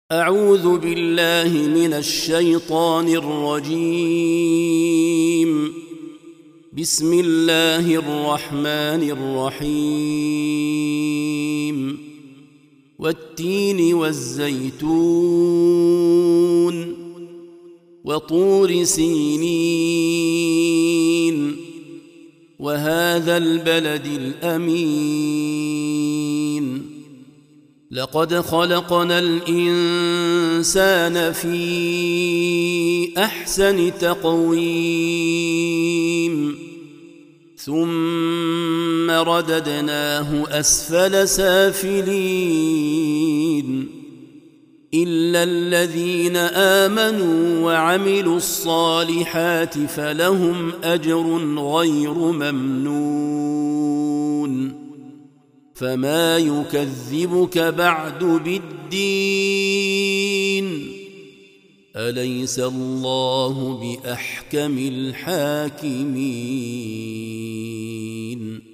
أعوذ بالله من الشيطان الرجيم. بسم الله الرحمن الرحيم. والتين والزيتون وطور سينين وهذا البلد الأمين. لقد خلقنا الإنسان في أحسن تقويم ثم رددناه أسفل سافلين إلا الذين آمنوا وعملوا الصالحات فلهم أجر غير ممنون. فما يكذبك بعد بالدين؟ أليس الله بأحكم الحاكمين؟